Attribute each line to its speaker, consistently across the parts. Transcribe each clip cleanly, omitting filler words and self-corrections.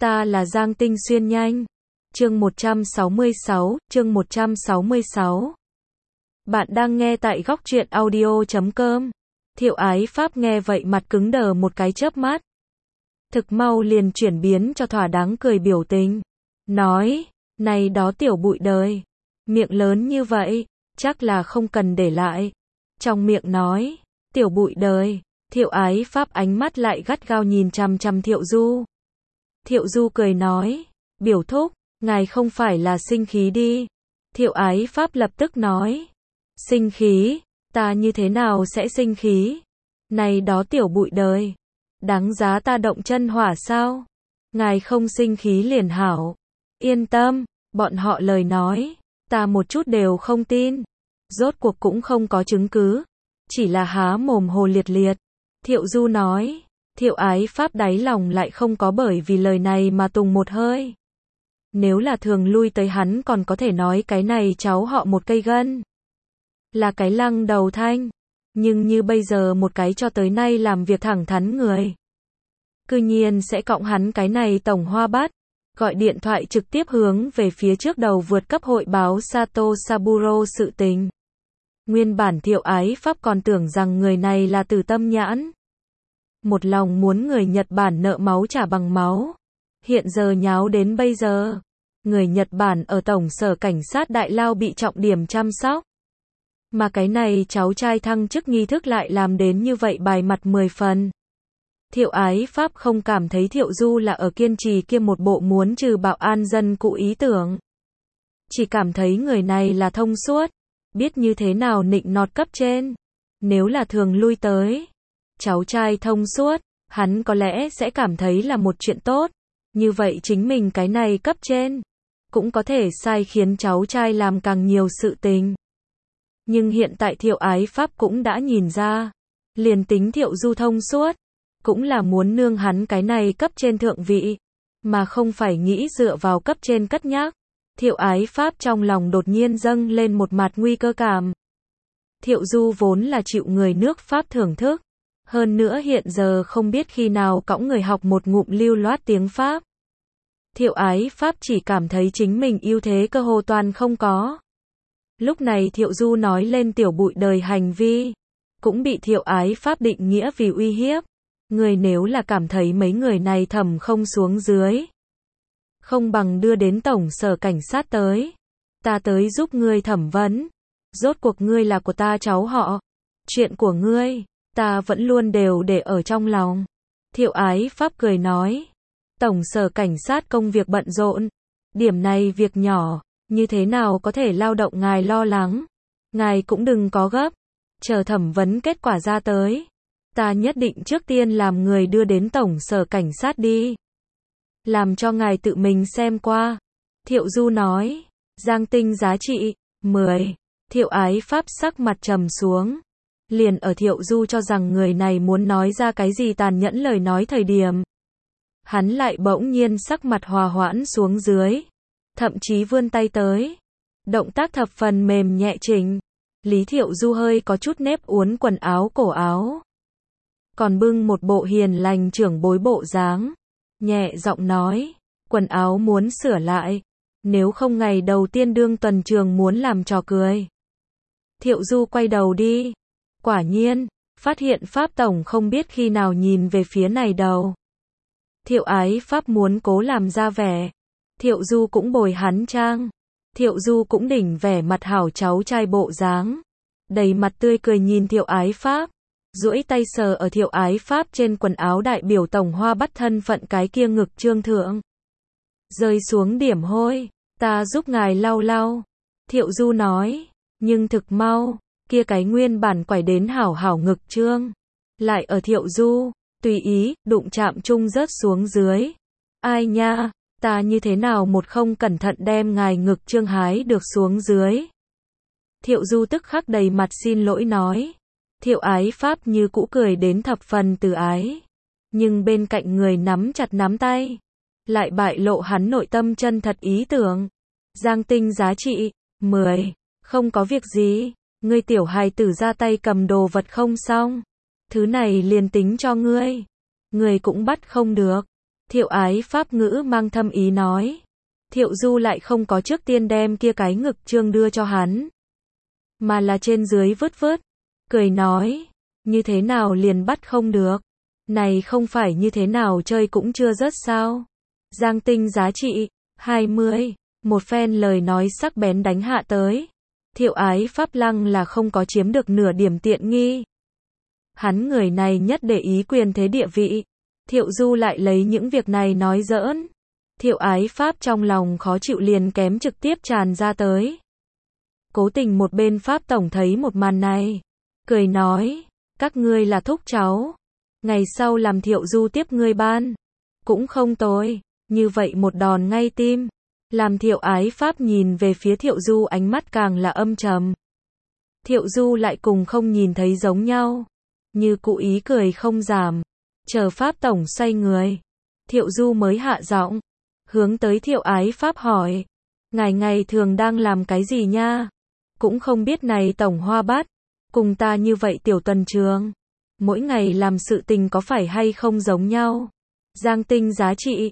Speaker 1: Ta là Giang Tinh Xuyên nhanh. Chương 166. Bạn đang nghe tại góc truyện audio.com. Thiệu Ái Pháp nghe vậy mặt cứng đờ một cái chớp mắt. Thực mau liền chuyển biến cho thỏa đáng cười biểu tình. Nói, này đó tiểu bụi đời. Miệng lớn như vậy, chắc là không cần để lại. Trong miệng nói, tiểu bụi đời. Thiệu Ái Pháp ánh mắt lại gắt gao nhìn chằm chằm Thiệu Du. Thiệu Du cười nói, biểu thúc, ngài không phải là sinh khí đi. Thiệu Ái Pháp lập tức nói, sinh khí, ta như thế nào sẽ sinh khí? Này đó tiểu bụi đời, đáng giá ta động chân hỏa sao? Ngài không sinh khí liền hảo. Yên tâm, bọn họ lời nói, ta một chút đều không tin. Rốt cuộc cũng không có chứng cứ, chỉ là há mồm hồ liệt liệt. Thiệu Du nói, Thiệu Ái Pháp đáy lòng lại không có bởi vì lời này mà tùng một hơi. Nếu là thường lui tới hắn còn có thể nói cái này cháu họ một cây gân. Là cái lăng đầu thanh. Nhưng như bây giờ một cái cho tới nay làm việc thẳng thắn người. Cư nhiên sẽ cộng hắn cái này tổng hoa bát. Gọi điện thoại trực tiếp hướng về phía trước đầu vượt cấp hội báo Sato Saburo sự tình. Nguyên bản Thiệu Ái Pháp còn tưởng rằng người này là từ tâm nhãn. Một lòng muốn người Nhật Bản nợ máu trả bằng máu. Hiện giờ nháo đến bây giờ. Người Nhật Bản ở tổng sở cảnh sát đại lao bị trọng điểm chăm sóc. Mà cái này cháu trai thăng chức nghi thức lại làm đến như vậy bài mặt 10 phần. Thiệu Ái Pháp không cảm thấy Thiệu Du là ở kiên trì kia một bộ muốn trừ bạo an dân cụ ý tưởng. Chỉ cảm thấy người này là thông suốt. Biết như thế nào nịnh nọt cấp trên. Nếu là thường lui tới. Cháu trai thông suốt, hắn có lẽ sẽ cảm thấy là một chuyện tốt. Như vậy chính mình cái này cấp trên. Cũng có thể sai khiến cháu trai làm càng nhiều sự tình. Nhưng hiện tại Thiệu Ái Pháp cũng đã nhìn ra. Liền tính Thiệu Du thông suốt. Cũng là muốn nương hắn cái này cấp trên thượng vị. Mà không phải nghĩ dựa vào cấp trên cất nhắc. Thiệu Ái Pháp trong lòng đột nhiên dâng lên một mặt nguy cơ cảm. Thiệu Du vốn là chịu người nước Pháp thưởng thức. Hơn nữa hiện giờ không biết khi nào cõng người học một ngụm lưu loát tiếng Pháp. Thiệu Ái Pháp chỉ cảm thấy chính mình ưu thế cơ hồ toàn không có. Lúc này Thiệu Du nói lên tiểu bụi đời hành vi. Cũng bị Thiệu Ái Pháp định nghĩa vì uy hiếp. Người nếu là cảm thấy mấy người này thẩm không xuống dưới. Không bằng đưa đến tổng sở cảnh sát tới. Ta tới giúp ngươi thẩm vấn. Rốt cuộc ngươi là của ta cháu họ. Chuyện của ngươi, ta vẫn luôn đều để ở trong lòng. Thiệu Ái Pháp cười nói. Tổng sở cảnh sát công việc bận rộn. Điểm này việc nhỏ, như thế nào có thể lao động ngài lo lắng. Ngài cũng đừng có gấp. Chờ thẩm vấn kết quả ra tới. Ta nhất định trước tiên làm người đưa đến tổng sở cảnh sát đi. Làm cho ngài tự mình xem qua. Thiệu Du nói. Giang Tinh giá trị 10. Thiệu Ái Pháp sắc mặt trầm xuống. Liền ở Thiệu Du cho rằng người này muốn nói ra cái gì tàn nhẫn lời nói thời điểm. Hắn lại bỗng nhiên sắc mặt hòa hoãn xuống dưới. Thậm chí vươn tay tới. Động tác thập phần mềm nhẹ chỉnh. Lý Thiệu Du hơi có chút nếp uốn quần áo cổ áo. Còn bưng một bộ hiền lành trưởng bối bộ dáng. Nhẹ giọng nói. Quần áo muốn sửa lại. Nếu không ngày đầu tiên đương tuần trường muốn làm trò cười. Thiệu Du quay đầu đi. Quả nhiên, phát hiện Pháp Tổng không biết khi nào nhìn về phía này đầu. Thiệu Ái Pháp muốn cố làm ra vẻ. Thiệu Du cũng bồi hắn trang. Thiệu Du cũng đỉnh vẻ mặt hảo cháu trai bộ dáng. Đầy mặt tươi cười nhìn Thiệu Ái Pháp. Duỗi tay sờ ở Thiệu Ái Pháp trên quần áo đại biểu tổng hoa bắt thân phận cái kia ngực trương thượng. Rơi xuống điểm hôi. Ta giúp ngài lau lau. Thiệu Du nói. Nhưng thực mau. Kia cái nguyên bản quải đến hảo hảo ngực trương. Lại ở Thiệu Du. Tùy ý, đụng chạm chung rớt xuống dưới. Ai nha, ta như thế nào một không cẩn thận đem ngài ngực trương hái được xuống dưới. Thiệu Du tức khắc đầy mặt xin lỗi nói. Thiệu Ái Pháp như cũ cười đến thập phần từ ái. Nhưng bên cạnh người nắm chặt nắm tay. Lại bại lộ hắn nội tâm chân thật ý tưởng. Giang Tinh giá trị 10. Không có việc gì. Ngươi tiểu hài tử ra tay cầm đồ vật không xong. Thứ này liền tính cho ngươi. Ngươi cũng bắt không được. Thiệu Ái Pháp ngữ mang thâm ý nói. Thiệu Du lại không có trước tiên đem kia cái ngực trương đưa cho hắn, mà là trên dưới vứt vứt, cười nói, như thế nào liền bắt không được, này không phải như thế nào chơi cũng chưa rớt sao. Giang tinh giá trị, 20, một phen lời nói sắc bén đánh hạ tới. Thiệu Ái Pháp lăng là không có chiếm được nửa điểm tiện nghi. Hắn người này nhất để ý quyền thế địa vị. Thiệu Du lại lấy những việc này nói giỡn. Thiệu Ái Pháp trong lòng khó chịu liền kém trực tiếp tràn ra tới. Cố Tình một bên Pháp tổng thấy một màn này, cười nói, các ngươi là thúc cháu, ngày sau làm Thiệu Du tiếp ngươi ban, cũng không tồi, như vậy một đòn ngay tim, làm Thiệu Ái Pháp nhìn về phía Thiệu Du ánh mắt càng là âm trầm. Thiệu Du lại cùng không nhìn thấy giống nhau, như cụ ý cười không giảm, chờ Pháp tổng xoay người, Thiệu Du mới hạ giọng, hướng tới Thiệu Ái Pháp hỏi, ngài ngày thường đang làm cái gì nha? Cũng không biết này tổng hoa bát, cùng ta như vậy tiểu Tuần Trường, mỗi ngày làm sự tình có phải hay không giống nhau. Giang tinh giá trị,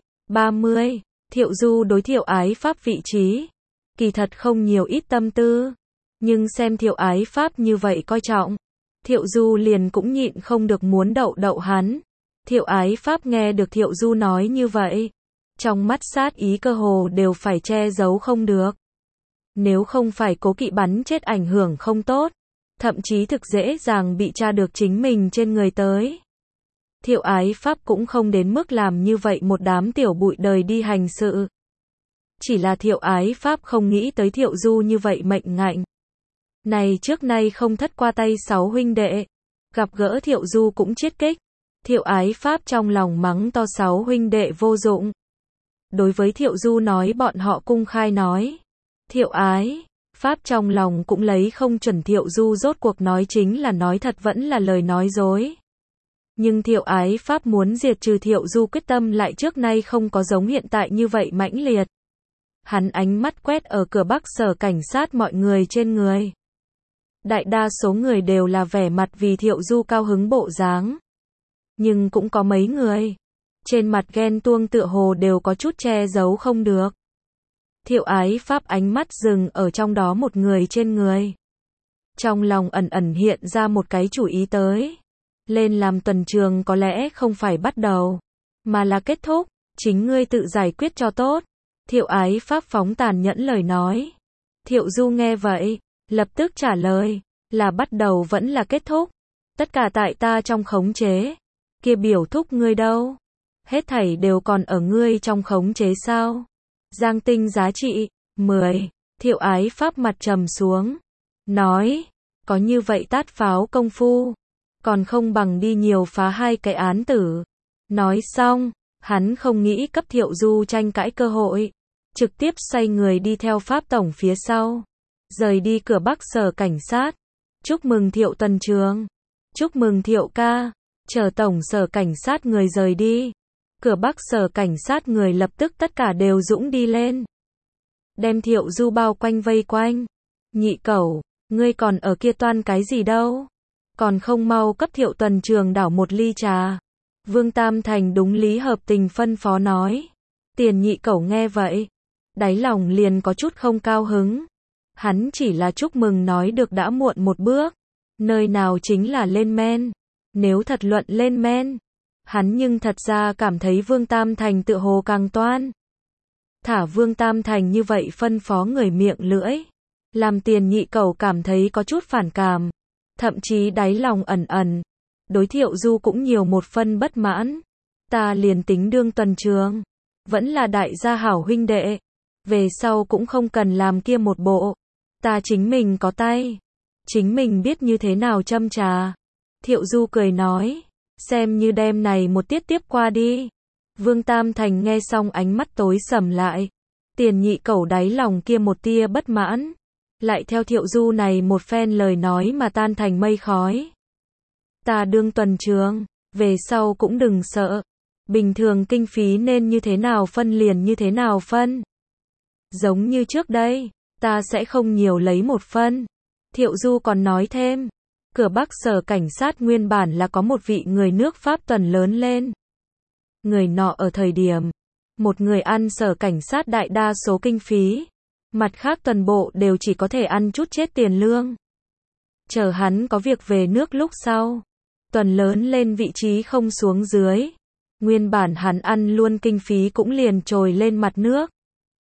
Speaker 1: 30, Thiệu Du đối Thiệu Ái Pháp vị trí, kỳ thật không nhiều ít tâm tư, nhưng xem Thiệu Ái Pháp như vậy coi trọng, Thiệu Du liền cũng nhịn không được muốn đậu đậu hắn. Thiệu Ái Pháp nghe được Thiệu Du nói như vậy, trong mắt sát ý cơ hồ đều phải che giấu không được. Nếu không phải cố kỵ bắn chết ảnh hưởng không tốt, thậm chí thực dễ dàng bị tra được chính mình trên người tới. Thiệu Ái Pháp cũng không đến mức làm như vậy một đám tiểu bụi đời đi hành sự. Chỉ là Thiệu Ái Pháp không nghĩ tới Thiệu Du như vậy mệnh ngạnh. Này trước nay không thất qua tay 6 huynh đệ, gặp gỡ Thiệu Du cũng chiết kích. Thiệu Ái Pháp trong lòng mắng to 6 huynh đệ vô dụng. Đối với Thiệu Du nói bọn họ cung khai nói. Thiệu Ái Pháp trong lòng cũng lấy không chuẩn Thiệu Du rốt cuộc nói chính là nói thật vẫn là lời nói dối. Nhưng Thiệu Ái Pháp muốn diệt trừ Thiệu Du quyết tâm lại trước nay không có giống hiện tại như vậy mãnh liệt. Hắn ánh mắt quét ở cửa Bắc sở cảnh sát mọi người trên người. Đại đa số người đều là vẻ mặt vì Thiệu Du cao hứng bộ dáng. Nhưng cũng có mấy người, trên mặt ghen tuông tựa hồ đều có chút che giấu không được. Thiệu Ái Pháp ánh mắt dừng ở trong đó một người trên người. Trong lòng ẩn ẩn hiện ra một cái chủ ý tới. Lên làm Tuần Trường có lẽ không phải bắt đầu, mà là kết thúc, chính ngươi tự giải quyết cho tốt. Thiệu Ái Pháp phóng tàn nhẫn lời nói. Thiệu Du nghe vậy, lập tức trả lời, là bắt đầu vẫn là kết thúc. Tất cả tại ta trong khống chế. Kia biểu thúc ngươi đâu? Hết thảy đều còn ở ngươi trong khống chế sao? Giang tinh giá trị, 10, Thiệu Ái Pháp mặt trầm xuống. Nói, có như vậy tát pháo công phu, còn không bằng đi nhiều phá 2 cái án tử. Nói xong, hắn không nghĩ cấp Thiệu Du tranh cãi cơ hội. Trực tiếp xoay người đi theo Pháp tổng phía sau. Rời đi cửa Bắc sở cảnh sát. Chúc mừng Thiệu Tuần Trường. Chúc mừng Thiệu ca. Chờ tổng sở cảnh sát người rời đi. Cửa Bắc sở cảnh sát người lập tức tất cả đều dũng đi lên. Đem Thiệu Du bao quanh vây quanh. Nhị cẩu, ngươi còn ở kia toan cái gì đâu? Còn không mau cấp Thiệu Tuần Trường đảo một ly trà. Vương Tam Thành đúng lý hợp tình phân phó nói. Tiền nhị cẩu nghe vậy, đáy lòng liền có chút không cao hứng. Hắn chỉ là chúc mừng nói được đã muộn một bước. Nơi nào chính là lên men. Nếu thật luận lên men, hắn nhưng thật ra cảm thấy Vương Tam Thành tựa hồ càng toan. Thả Vương Tam Thành như vậy phân phó người miệng lưỡi, làm tiền nhị cẩu cảm thấy có chút phản cảm, thậm chí đáy lòng ẩn ẩn, đối Thiệu Du cũng nhiều một phân bất mãn. Ta liền tính đương Tuần Trường, vẫn là đại gia hảo huynh đệ, về sau cũng không cần làm kia một bộ, ta chính mình có tay, chính mình biết như thế nào châm trà. Thiệu Du cười nói, xem như đêm này một tiết tiếp qua đi. Vương Tam Thành nghe xong ánh mắt tối sầm lại. Tiền nhị cẩu đáy lòng kia một tia bất mãn, lại theo Thiệu Du này một phen lời nói mà tan thành mây khói. Ta đương Tuần Trường, về sau cũng đừng sợ. Bình thường kinh phí nên như thế nào phân liền như thế nào phân. Giống như trước đây, ta sẽ không nhiều lấy một phân. Thiệu Du còn nói thêm. Cửa Bắc sở cảnh sát nguyên bản là có một vị người nước Pháp tuần lớn lên. Người nọ ở thời điểm, một người ăn sở cảnh sát đại đa số kinh phí, mặt khác toàn bộ đều chỉ có thể ăn chút chết tiền lương. Chờ hắn có việc về nước lúc sau, tuần lớn lên vị trí không xuống dưới. Nguyên bản hắn ăn luôn kinh phí cũng liền trồi lên mặt nước.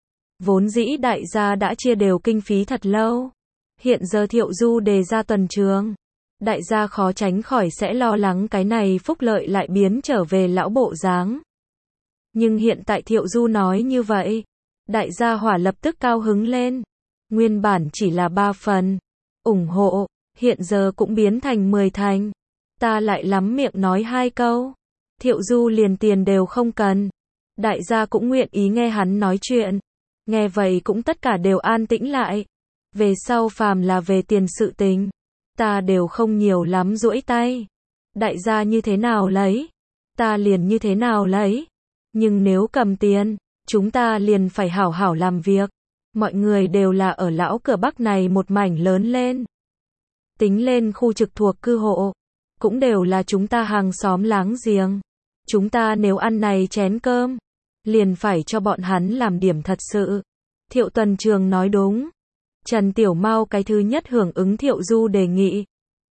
Speaker 1: Vốn dĩ đại gia đã chia đều kinh phí thật lâu. Hiện giờ Thiệu Du đề ra tuần trường. Đại gia khó tránh khỏi sẽ lo lắng cái này phúc lợi lại biến trở về lão bộ dáng. Nhưng hiện tại Thiệu Du nói như vậy, đại gia hỏa lập tức cao hứng lên. Nguyên bản chỉ là 3 phần ủng hộ, hiện giờ cũng biến thành 10 thành. Ta lại lắm miệng nói 2 câu. Thiệu Du liền tiền đều không cần. Đại gia cũng nguyện ý nghe hắn nói chuyện. Nghe vậy cũng tất cả đều an tĩnh lại. Về sau phàm là về tiền sự tình, ta đều không nhiều lắm duỗi tay. Đại gia như thế nào lấy, ta liền như thế nào lấy. Nhưng nếu cầm tiền, chúng ta liền phải hảo hảo làm việc. Mọi người đều là ở lão cửa Bắc này một mảnh lớn lên. Tính lên khu trực thuộc cư hộ, cũng đều là chúng ta hàng xóm láng giềng. Chúng ta nếu ăn này chén cơm, liền phải cho bọn hắn làm điểm thật sự. Thiệu Tuần Trường nói đúng. Trần Tiểu Mao cái thứ nhất hưởng ứng Thiệu Du đề nghị.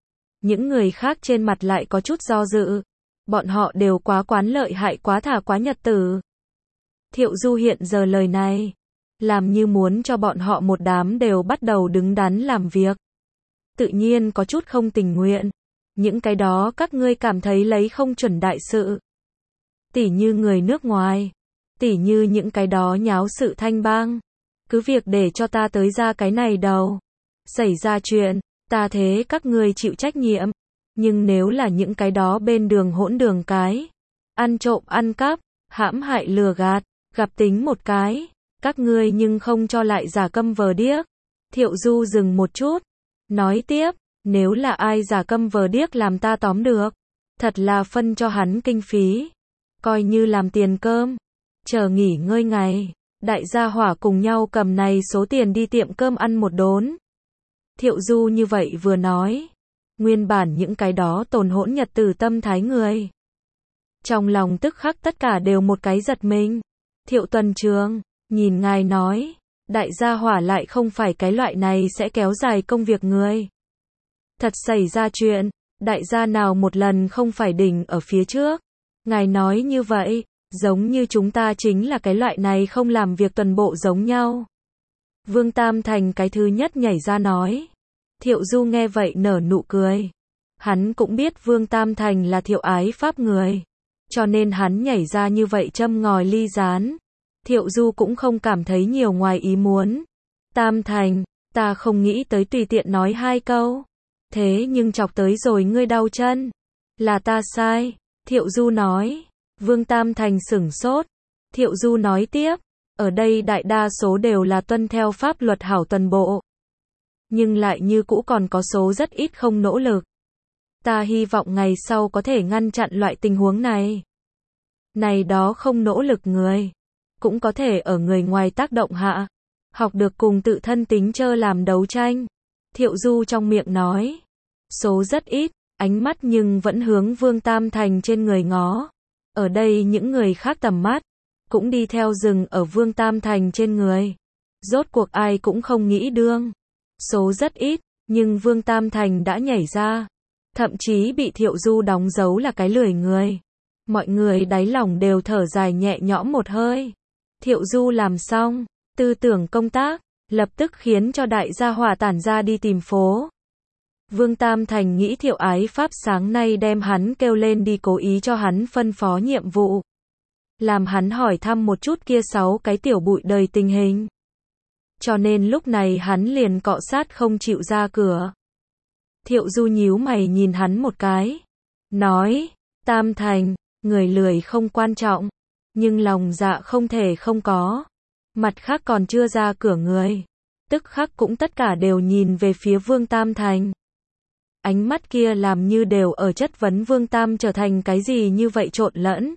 Speaker 1: Những người khác trên mặt lại có chút do dự. Bọn họ đều quá quán lợi hại quá thả quá nhật tử. Thiệu Du hiện giờ lời này, làm như muốn cho bọn họ một đám đều bắt đầu đứng đắn làm việc. Tự nhiên có chút không tình nguyện. Những cái đó các ngươi cảm thấy lấy không chuẩn đại sự. Tỉ như người nước ngoài, tỉ như những cái đó nháo sự thanh bang. Cứ việc để cho ta tới ra cái này đầu. Xảy ra chuyện, ta thế các ngươi chịu trách nhiệm. Nhưng nếu là những cái đó bên đường hỗn đường cái, ăn trộm ăn cắp, hãm hại lừa gạt, gặp tính một cái, các ngươi nhưng không cho lại giả câm vờ điếc. Thiệu Du dừng một chút, nói tiếp, nếu là ai giả câm vờ điếc làm ta tóm được, thật là phân cho hắn kinh phí, coi như làm tiền cơm, chờ nghỉ ngơi ngày, đại gia hỏa cùng nhau cầm này số tiền đi tiệm cơm ăn một đốn. Thiệu Du như vậy vừa nói, nguyên bản những cái đó tồn hỗn nhật tử tâm thái người, trong lòng tức khắc tất cả đều một cái giật mình. Thiệu Tuần Trường, nhìn ngài nói, đại gia hỏa lại không phải cái loại này sẽ kéo dài công việc người. Thật xảy ra chuyện, đại gia nào một lần không phải đỉnh ở phía trước. Ngài nói như vậy, giống như chúng ta chính là cái loại này không làm việc tuần bộ giống nhau. Vương Tam Thành cái thứ nhất nhảy ra nói. Thiệu Du nghe vậy nở nụ cười. Hắn cũng biết Vương Tam Thành là Thiệu ái Pháp người. Cho nên hắn nhảy ra như vậy châm ngòi ly gián. Thiệu Du cũng không cảm thấy nhiều ngoài ý muốn. Tam Thành, ta không nghĩ tới tùy tiện nói 2 câu. Thế nhưng chọc tới rồi ngươi đau chân. Là ta sai. Thiệu Du nói. Vương Tam Thành sửng sốt. Thiệu Du nói tiếp. Ở đây đại đa số đều là tuân theo pháp luật hảo tuần bộ. Nhưng lại như cũ còn có số rất ít không nỗ lực. Ta hy vọng ngày sau có thể ngăn chặn loại tình huống này. Này đó không nỗ lực người, cũng có thể ở người ngoài tác động hạ, học được cùng tự thân tính chơ làm đấu tranh. Thiệu Du trong miệng nói, số rất ít, ánh mắt nhưng vẫn hướng Vương Tam Thành trên người ngó. Ở đây những người khác tầm mắt, cũng đi theo rừng ở Vương Tam Thành trên người. Rốt cuộc ai cũng không nghĩ đương. Số rất ít, nhưng Vương Tam Thành đã nhảy ra. Thậm chí bị Thiệu Du đóng dấu là cái lười người. Mọi người đáy lòng đều thở dài nhẹ nhõm một hơi. Thiệu Du làm xong, tư tưởng công tác, lập tức khiến cho đại gia hỏa tản ra đi tìm phố. Vương Tam Thành nghĩ Thiệu ái Pháp sáng nay đem hắn kêu lên đi cố ý cho hắn phân phó nhiệm vụ. Làm hắn hỏi thăm một chút kia 6 cái tiểu bụi đời tình hình. Cho nên lúc này hắn liền cọ sát không chịu ra cửa. Thiệu Du nhíu mày nhìn hắn một cái. Nói, Tam Thành, người lười không quan trọng, nhưng lòng dạ không thể không có. Mặt khác còn chưa ra cửa người. Tức khắc cũng tất cả đều nhìn về phía Vương Tam Thành. Ánh mắt kia làm như đều ở chất vấn Vương Tam trở thành cái gì như vậy trộn lẫn.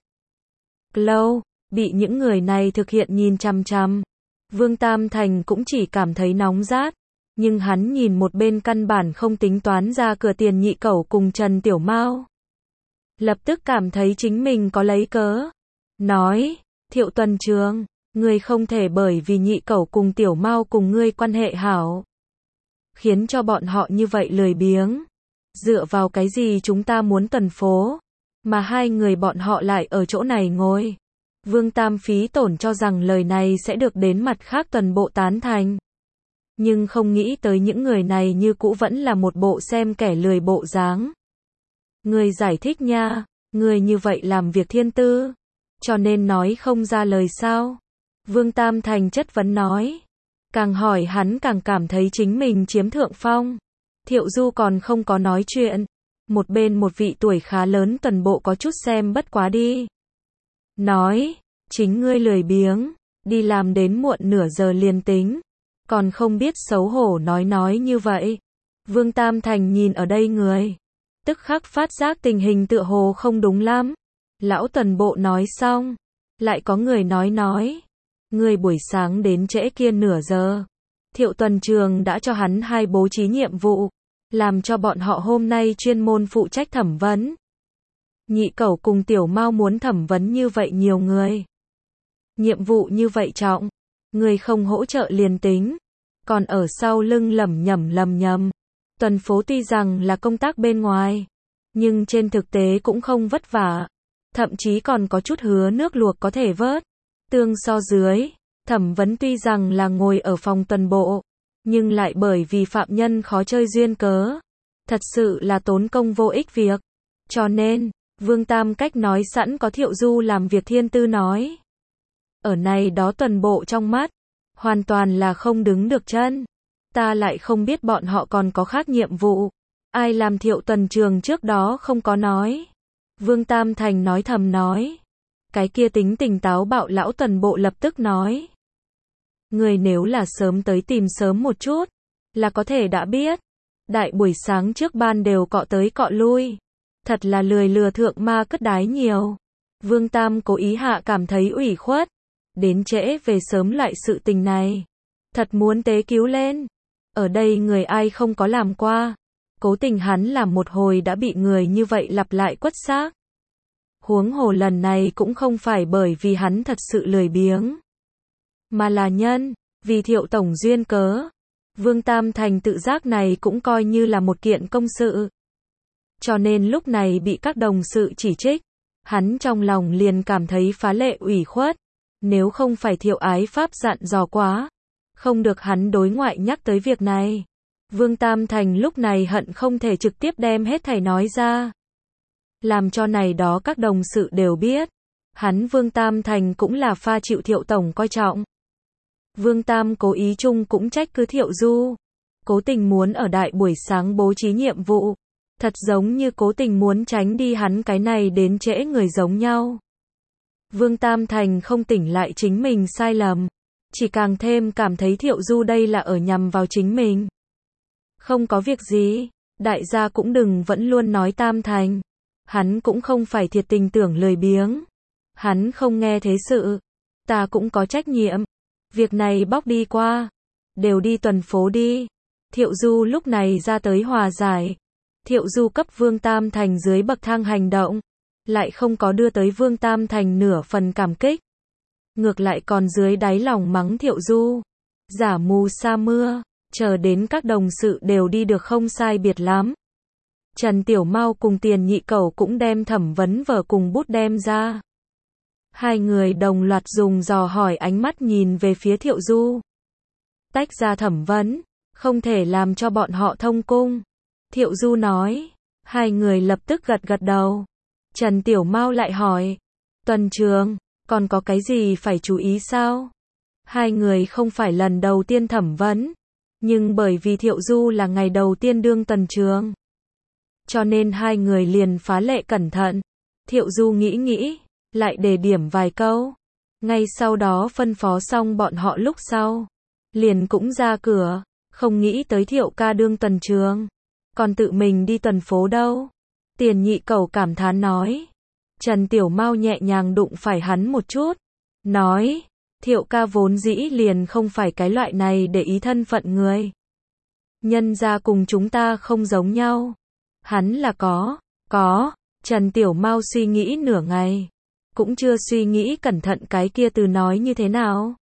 Speaker 1: Lâu, bị những người này thực hiện nhìn chằm chằm. Vương Tam Thành cũng chỉ cảm thấy nóng rát. Nhưng hắn nhìn một bên căn bản không tính toán ra cửa tiền nhị cẩu cùng Trần Tiểu Mao. Lập tức cảm thấy chính mình có lấy cớ. nói, Thiệu Tuần Trường, ngươi không thể bởi vì Nhị Cẩu cùng Tiểu Mao cùng ngươi quan hệ hảo, khiến cho bọn họ như vậy lười biếng. Dựa vào cái gì chúng ta muốn tuần phố, mà hai người bọn họ lại ở chỗ này ngồi. Vương Tam phí tổn cho rằng lời này sẽ được đến mặt khác toàn bộ tán thành. Nhưng không nghĩ tới những người này như cũ vẫn là một bộ xem kẻ lười bộ dáng. Người giải thích nha, người như vậy làm việc thiên tư, cho nên nói không ra lời sao? Vương Tam Thành chất vấn nói. Càng hỏi hắn càng cảm thấy chính mình chiếm thượng phong. Thiệu Du còn không có nói chuyện. Một bên một vị tuổi khá lớn toàn bộ có chút xem bất quá đi. Nói, chính ngươi lười biếng, đi làm đến muộn nửa giờ liền tính. Còn không biết xấu hổ nói như vậy. Vương Tam Thành nhìn ở đây người. Tức khắc phát giác tình hình tựa hồ không đúng lắm. Lão toàn bộ nói xong. Lại có người nói. Người buổi sáng đến trễ kia nửa giờ. Thiệu Tuần Trường đã cho hắn hai bố trí nhiệm vụ. Làm cho bọn họ hôm nay chuyên môn phụ trách thẩm vấn. Nhị Cẩu cùng Tiểu Mao muốn thẩm vấn như vậy nhiều người. Nhiệm vụ như vậy trọng. Người không hỗ trợ liền tính. Còn ở sau lưng lẩm nhẩm. Tuần phố tuy rằng là công tác bên ngoài. Nhưng trên thực tế cũng không vất vả. Thậm chí còn có chút hứa nước luộc có thể vớt. Tương so dưới, thẩm vấn tuy rằng là ngồi ở phòng tuần bộ. Nhưng lại bởi vì phạm nhân khó chơi duyên cớ. Thật sự là tốn công vô ích việc. Cho nên, Vương Tam cách nói sẵn có Thiệu Du làm việc thiên tư nói. Ở này đó tuần bộ trong mắt. Hoàn toàn là không đứng được chân. Ta lại không biết bọn họ còn có khác nhiệm vụ. Ai làm Thiệu Tuần Trường trước đó không có nói. Vương Tam Thành nói thầm nói. Cái kia tính tình táo bạo lão tuần bộ lập tức nói. Người nếu là sớm tới tìm sớm một chút, là có thể đã biết. Đại buổi sáng trước ban đều cọ tới cọ lui. Thật là lười lừa thượng ma cất đái nhiều. Vương Tam cố ý hạ cảm thấy ủy khuất. Đến trễ về sớm loại sự tình này. Thật muốn tế cứu lên. Ở đây người ai không có làm qua. Cố tình hắn làm một hồi đã bị người như vậy lặp lại quất xác. Huống hồ lần này cũng không phải bởi vì hắn thật sự lười biếng. Mà là nhân, vì Thiệu Tổng duyên cớ. Vương Tam Thành tự giác này cũng coi như là một kiện công sự. Cho nên lúc này bị các đồng sự chỉ trích. Hắn trong lòng liền cảm thấy phá lệ ủy khuất. Nếu không phải Thiệu Ái Pháp dặn dò quá. Không được hắn đối ngoại nhắc tới việc này. Vương Tam Thành lúc này hận không thể trực tiếp đem hết thảy nói ra. Làm cho này đó các đồng sự đều biết. Hắn Vương Tam Thành cũng là pha chịu Thiệu Tổng coi trọng. Vương Tam cố ý chung cũng trách cứ Thiệu Du. Cố tình muốn ở đại buổi sáng bố trí nhiệm vụ. Thật giống như cố tình muốn tránh đi hắn cái này đến trễ người giống nhau. Vương Tam Thành không tỉnh lại chính mình sai lầm. Chỉ càng thêm cảm thấy Thiệu Du đây là ở nhằm vào chính mình. Không có việc gì. Đại gia cũng đừng vẫn luôn nói Tam Thành. Hắn cũng không phải thiệt tình tưởng lười biếng. Hắn không nghe thế sự. Ta cũng có trách nhiệm. Việc này bóc đi qua. Đều đi tuần phố đi. Thiệu Du lúc này ra tới hòa giải. Thiệu Du cấp Vương Tam Thành dưới bậc thang hành động. Lại không có đưa tới Vương Tam Thành nửa phần cảm kích. Ngược lại còn dưới đáy lòng mắng Thiệu Du. Giả mù sa mưa. Chờ đến các đồng sự đều đi được không sai biệt lắm. Trần Tiểu Mao cùng Tiền Nhị Cẩu cũng đem thẩm vấn vở cùng bút đem ra. Hai người đồng loạt dùng dò hỏi ánh mắt nhìn về phía Thiệu Du. Tách ra thẩm vấn, không thể làm cho bọn họ thông cung. Thiệu Du nói, hai người lập tức gật đầu. Trần Tiểu Mao lại hỏi, Tuần Trường, còn có cái gì phải chú ý sao? Hai người không phải lần đầu tiên thẩm vấn, nhưng bởi vì Thiệu Du là ngày đầu tiên đương Tuần Trường. Cho nên hai người liền phá lệ cẩn thận. Thiệu Du nghĩ, lại đề điểm vài câu. Ngay sau đó phân phó xong bọn họ lúc sau. Liền cũng ra cửa, không nghĩ tới Thiệu ca đương Tuần Trường. Còn tự mình đi tuần phố đâu. Tiền Nhị Cẩu cảm thán nói. Trần Tiểu Mao nhẹ nhàng đụng phải hắn một chút. Nói, Thiệu ca vốn dĩ liền không phải cái loại này để ý thân phận người. Nhân ra cùng chúng ta không giống nhau. Hắn là có. Trần Tiểu Mao suy nghĩ nửa ngày. cũng chưa suy nghĩ cẩn thận cái kia từ nói như thế nào.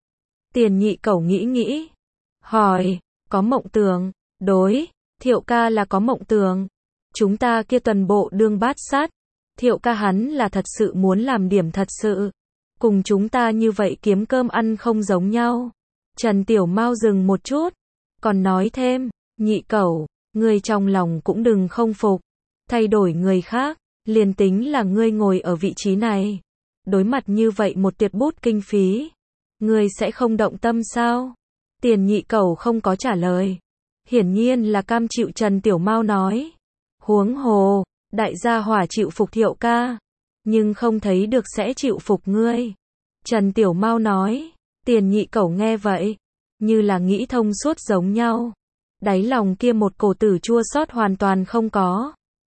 Speaker 1: Tiền Nhị Cẩu nghĩ nghĩ, hỏi, có mộng tưởng, đối, Thiệu ca là có mộng tưởng. Chúng ta kia toàn bộ đương bát sát, Thiệu ca hắn là thật sự muốn làm điểm thật sự. Cùng chúng ta như vậy kiếm cơm ăn không giống nhau. Trần Tiểu Mao dừng một chút, còn nói thêm, Nhị Cẩu, ngươi trong lòng cũng đừng không phục, thay đổi người khác, liền tính là ngươi ngồi ở vị trí này, đối mặt như vậy một tuyệt bút kinh phí, ngươi sẽ không động tâm sao? Tiền Nhị Cẩu không có trả lời, hiển nhiên là cam chịu Trần Tiểu Mao nói, huống hồ, đại gia hỏa chịu phục Thiệu ca, nhưng không thấy được sẽ chịu phục ngươi. Trần Tiểu Mao nói, Tiền Nhị Cẩu nghe vậy, như là nghĩ thông suốt giống nhau, đáy lòng kia một cổ tử chua xót hoàn toàn không có.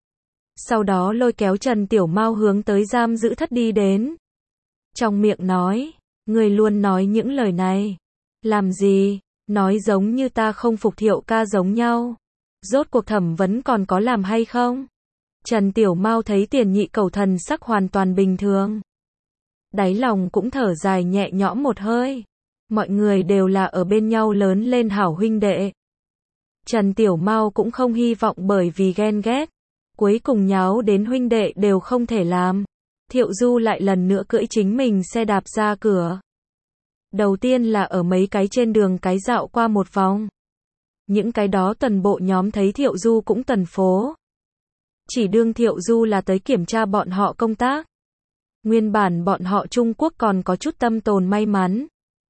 Speaker 1: Sau đó lôi kéo Trần Tiểu Mao hướng tới giam giữ thất đi đến. Trong miệng nói, ngươi luôn nói những lời này. Làm gì, nói giống như ta không phục Thiệu ca giống nhau. Rốt cuộc thẩm vấn còn có làm hay không? Trần Tiểu Mao thấy Tiền Nhị Cẩu thần sắc hoàn toàn bình thường. Đáy lòng cũng thở dài nhẹ nhõm một hơi. Mọi người đều là ở bên nhau lớn lên hảo huynh đệ. Trần Tiểu Mao cũng không hy vọng bởi vì ghen ghét, cuối cùng nháo đến huynh đệ đều không thể làm. Thiệu Du lại lần nữa cưỡi chính mình xe đạp ra cửa. Đầu tiên là ở mấy cái trên đường cái dạo qua một vòng. Những cái đó toàn bộ nhóm thấy Thiệu Du cũng tần phố. Chỉ đương Thiệu Du là tới kiểm tra bọn họ công tác. Nguyên bản bọn họ Trung Quốc còn có chút tâm tồn may mắn.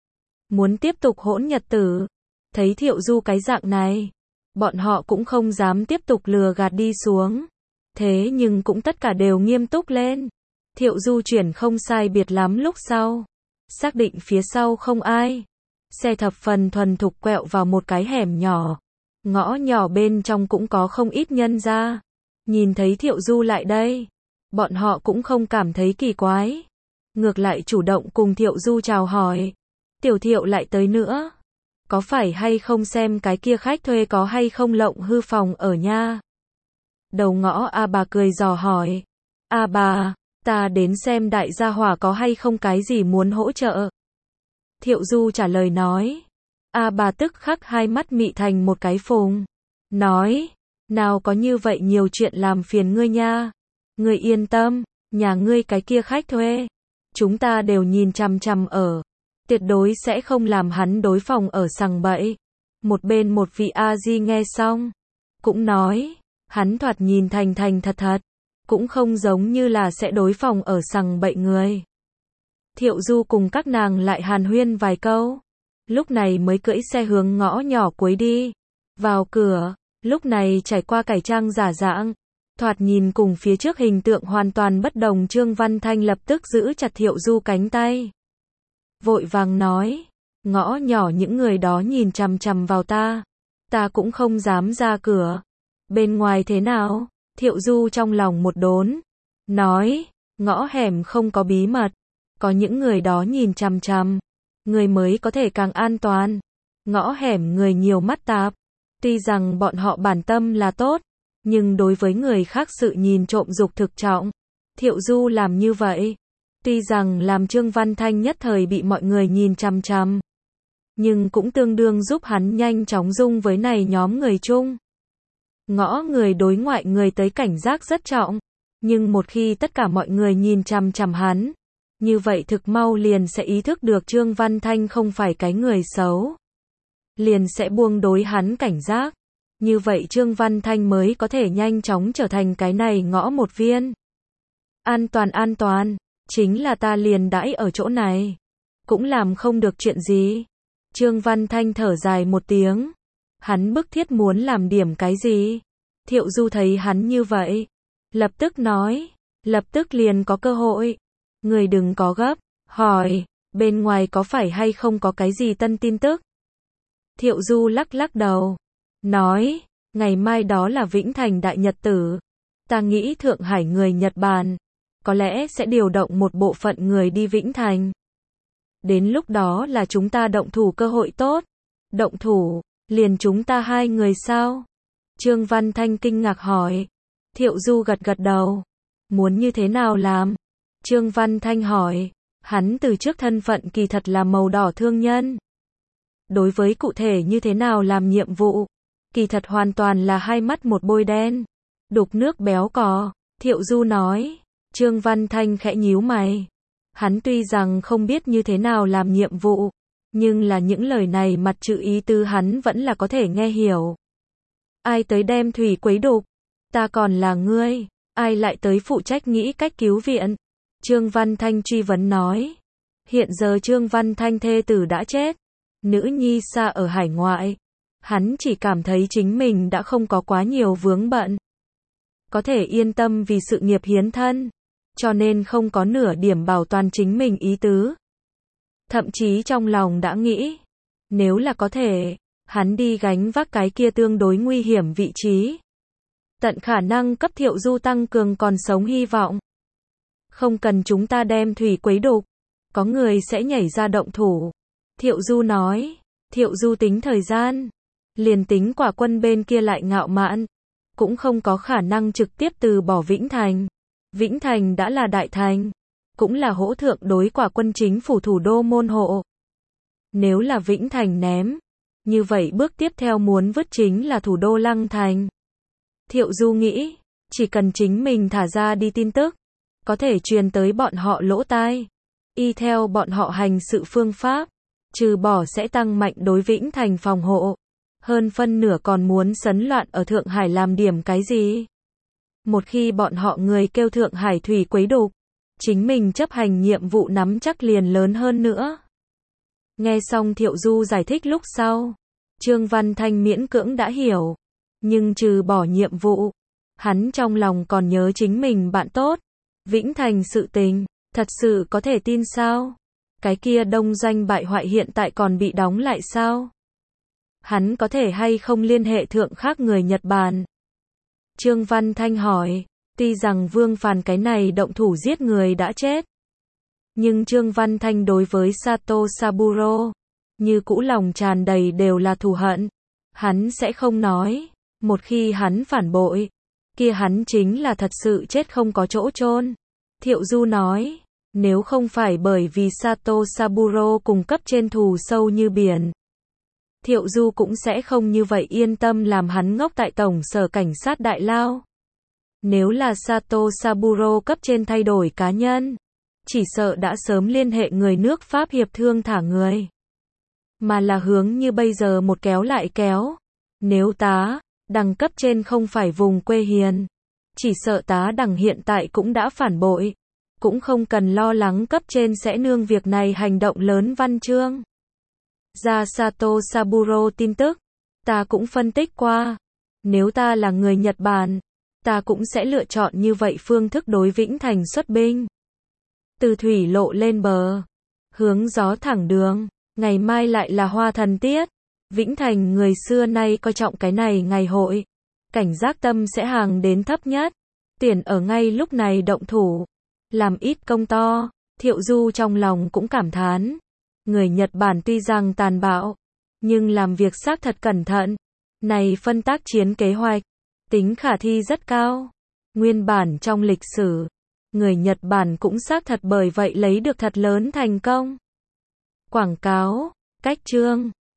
Speaker 1: Muốn tiếp tục hỗn nhật tử. Thấy Thiệu Du cái dạng này, bọn họ cũng không dám tiếp tục lừa gạt đi xuống. Thế nhưng cũng tất cả đều nghiêm túc lên. Thiệu Du chuyển không sai biệt lắm lúc sau. Xác định phía sau không ai. Xe thập phần thuần thục quẹo vào một cái hẻm nhỏ. Ngõ nhỏ bên trong cũng có không ít nhân ra. Nhìn thấy Thiệu Du lại đây, bọn họ cũng không cảm thấy kỳ quái. Ngược lại chủ động cùng Thiệu Du chào hỏi. Tiểu Thiệu lại tới nữa. Có phải hay không xem cái kia khách thuê có hay không lộng hư phòng ở nha? Đầu ngõ A bà cười dò hỏi. A bà, ta đến xem đại gia hỏa có hay không cái gì muốn hỗ trợ. Thiệu Du trả lời nói. A bà tức khắc hai mắt mị thành một cái phùng. Nói, nào có như vậy nhiều chuyện làm phiền ngươi nha. Ngươi yên tâm, nhà ngươi cái kia khách thuê. Chúng ta đều nhìn chằm chằm ở. Tuyệt đối sẽ không làm hắn đối phòng ở sằng bậy. Một bên một vị A-di nghe xong. Cũng nói, hắn thoạt nhìn thành thành thật thật. Cũng không giống như là sẽ đối phòng ở sằng bậy người. Thiệu Du cùng các nàng lại hàn huyên vài câu. Lúc này mới cưỡi xe hướng ngõ nhỏ cuối đi. Vào cửa, lúc này trải qua cải trang giả dạng. Thoạt nhìn cùng phía trước hình tượng hoàn toàn bất đồng. Trương Văn Thanh lập tức giữ chặt Thiệu Du cánh tay. Vội vàng nói, ngõ nhỏ những người đó nhìn chằm chằm vào ta. Ta cũng không dám ra cửa. Bên ngoài thế nào? Thiệu Du trong lòng một đốn. Nói, ngõ hẻm không có bí mật. Có những người đó nhìn chằm chằm. Người mới có thể càng an toàn. Ngõ hẻm người nhiều mắt tạp. Tuy rằng bọn họ bản tâm là tốt. Nhưng đối với người khác sự nhìn trộm dục thực trọng. Thiệu Du làm như vậy. Tuy rằng làm Trương Văn Thanh nhất thời bị mọi người nhìn chằm chằm. Nhưng cũng tương đương giúp hắn nhanh chóng dung với này nhóm người chung. Ngõ người đối ngoại người tới cảnh giác rất trọng. Nhưng một khi tất cả mọi người nhìn chằm chằm hắn. Như vậy thực mau liền sẽ ý thức được Trương Văn Thanh không phải cái người xấu. Liền sẽ buông đối hắn cảnh giác. Như vậy Trương Văn Thanh mới có thể nhanh chóng trở thành cái này ngõ một viên. An toàn, chính là ta liền đãi ở chỗ này. Cũng làm không được chuyện gì. Trương Văn Thanh thở dài một tiếng. Hắn bức thiết muốn làm điểm cái gì. Thiệu Du thấy hắn như vậy. Lập tức nói. Lập tức liền có cơ hội. Người đừng có gấp. Hỏi. Bên ngoài có phải hay không có cái gì tân tin tức? Thiệu Du lắc lắc đầu. Nói. Ngày mai đó là Vĩnh Thành đại nhật tử. Ta nghĩ Thượng Hải người Nhật Bản. Có lẽ sẽ điều động một bộ phận người đi Vĩnh Thành. Đến lúc đó là chúng ta động thủ cơ hội tốt. Động thủ, liền chúng ta hai người sao? Trương Văn Thanh kinh ngạc hỏi. Thiệu Du gật gật đầu. Muốn như thế nào làm? Trương Văn Thanh hỏi, hắn từ trước thân phận kỳ thật là màu đỏ thương nhân. Đối với cụ thể như thế nào làm nhiệm vụ, kỳ thật hoàn toàn là hai mắt một bôi đen. Đục nước béo cò, Thiệu Du nói. Trương Văn Thanh khẽ nhíu mày. Hắn tuy rằng không biết như thế nào làm nhiệm vụ, nhưng là những lời này mặt chữ ý tứ hắn vẫn là có thể nghe hiểu. Ai tới đem thủy quấy đục? Ta còn là ngươi. Ai lại tới phụ trách nghĩ cách cứu viện? Trương Văn Thanh truy vấn nói. Hiện giờ Trương Văn Thanh thê tử đã chết, nữ nhi xa ở hải ngoại. Hắn chỉ cảm thấy chính mình đã không có quá nhiều vướng bận, có thể yên tâm vì sự nghiệp hiến thân, cho nên không có nửa điểm bảo toàn chính mình ý tứ. Thậm chí trong lòng đã nghĩ, nếu là có thể, hắn đi gánh vác cái kia tương đối nguy hiểm vị trí. Tận khả năng cấp Thiệu Du tăng cường còn sống hy vọng. Không cần chúng ta đem thủy quấy đục, có người sẽ nhảy ra động thủ. Thiệu Du nói. Thiệu Du tính thời gian, liền tính Quả Quân bên kia lại ngạo mạn, cũng không có khả năng trực tiếp từ bỏ Vĩnh Thành. Vĩnh Thành đã là đại thành, cũng là hỗ thượng đối Quả Quân chính phủ thủ đô môn hộ. Nếu là Vĩnh Thành ném, như vậy bước tiếp theo muốn vứt chính là thủ đô Lăng Thành. Thiệu Du nghĩ, chỉ cần chính mình thả ra đi tin tức, có thể truyền tới bọn họ lỗ tai. Y theo bọn họ hành sự phương pháp, trừ bỏ sẽ tăng mạnh đối Vĩnh Thành phòng hộ, hơn phân nửa còn muốn sấn loạn ở Thượng Hải làm điểm cái gì. Một khi bọn họ người kêu Thượng Hải thủy quấy đục, chính mình chấp hành nhiệm vụ nắm chắc liền lớn hơn nữa. Nghe xong Thiệu Du giải thích lúc sau, Trương Văn Thanh miễn cưỡng đã hiểu, nhưng trừ bỏ nhiệm vụ, hắn trong lòng còn nhớ chính mình bạn tốt. Vĩnh Thành sự tình, thật sự có thể tin sao? Cái kia đông doanh bại hoại hiện tại còn bị đóng lại sao? Hắn có thể hay không liên hệ thượng khác người Nhật Bản? Trương Văn Thanh hỏi, tuy rằng Vương Phàn cái này động thủ giết người đã chết, nhưng Trương Văn Thanh đối với Sato Saburo, như cũ lòng tràn đầy đều là thù hận. Hắn sẽ không nói, một khi hắn phản bội, kia hắn chính là thật sự chết không có chỗ chôn. Thiệu Du nói, nếu không phải bởi vì Sato Saburo cung cấp trên thù sâu như biển, Thiệu Du cũng sẽ không như vậy yên tâm làm hắn ngốc tại tổng sở cảnh sát đại lao. Nếu là Sato Saburo cấp trên thay đổi cá nhân, chỉ sợ đã sớm liên hệ người nước Pháp hiệp thương thả người. Mà là hướng như bây giờ một kéo lại kéo. Nếu tá đằng cấp trên không phải vùng quê hiền, chỉ sợ tá đằng hiện tại cũng đã phản bội, cũng không cần lo lắng cấp trên sẽ nương việc này hành động lớn văn chương. Ra Sato Saburo tin tức, ta cũng phân tích qua. Nếu ta là người Nhật Bản, ta cũng sẽ lựa chọn như vậy phương thức đối Vĩnh Thành xuất binh. Từ thủy lộ lên bờ, hướng gió thẳng đường, ngày mai lại là hoa thần tiết. Vĩnh Thành người xưa nay coi trọng cái này ngày hội, cảnh giác tâm sẽ hàng đến thấp nhất. Tiền ở ngay lúc này động thủ, làm ít công to. Thiệu Du trong lòng cũng cảm thán, người Nhật Bản tuy rằng tàn bạo, nhưng làm việc xác thật cẩn thận. Này phân tác chiến kế hoạch, tính khả thi rất cao. Nguyên bản trong lịch sử, người Nhật Bản cũng xác thật bởi vậy lấy được thật lớn thành công. Quảng cáo, cách chương